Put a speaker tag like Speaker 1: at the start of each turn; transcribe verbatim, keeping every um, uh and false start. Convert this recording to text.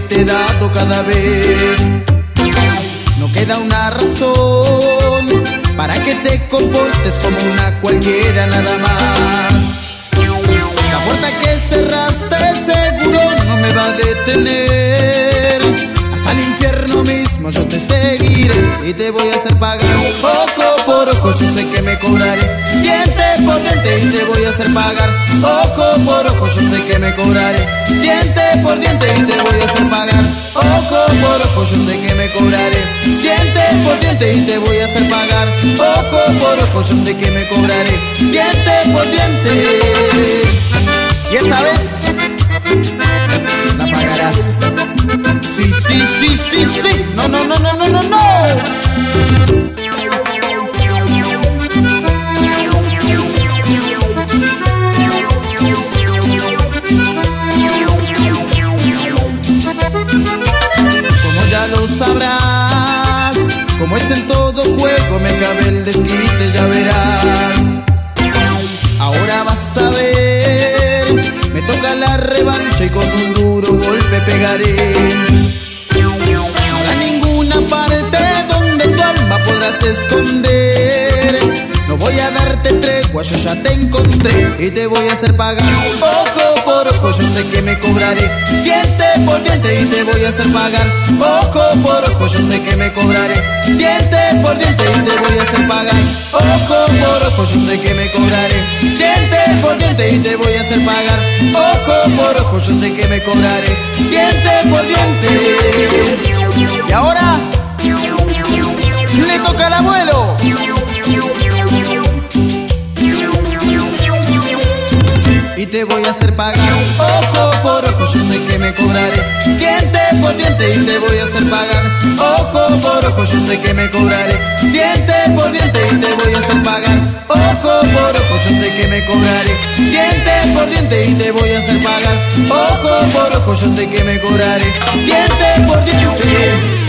Speaker 1: te he dado cada vez. No queda una razón para que te comportes como una cualquiera nada más. La puerta que cerraste seguro no me va a detener. Hasta el infierno mismo yo te seguiré y te voy a hacer pagar. Ojo por ojo yo sé que me cobraré, diente por diente y te voy a hacer pagar. Ojo por ojo yo sé que me cobraré, diente por diente y te voy a hacer pagar. Ojo por ojo yo sé que me cobraré, diente por diente y te voy a hacer pagar. Ojo por ojo yo sé que me cobraré, diente por diente. Y esta vez la pagarás. Sí, sí, sí, sí, sí. No, no, no, no, no, no, no. Como ya lo sabrás, como es en todo juego, me cabe el desquite, ya verás. Ahora vas a ver, me toca la revancha y con un duro golpe pegaré. No habrá ninguna parte donde tu alma podrás esconder. No voy a darte tregua, yo ya te encontré y te voy a hacer pagar. Ojo por ojo yo sé que me cobraré, diente por diente y te voy a hacer pagar. Ojo por ojo yo sé que me cobraré, diente por diente y te voy a hacer pagar. Ojo por ojo yo sé que me cobraré, diente por diente y te voy a hacer pagar. Ojo por ojo yo sé que me cobraré, diente por diente. Y ahora le toca al abuelo. Y te voy a hacer pagar. Ojo por ojo yo sé que me cobraré, diente por diente y te voy a hacer pagar. Ojo por ojo yo sé que me cobraré, diente por diente y te voy a hacer pagar. Ojo por ojo yo sé que me cobraré, diente por diente y te voy a hacer pagar. Ojo por ojo yo sé que me cobraré, diente por diente.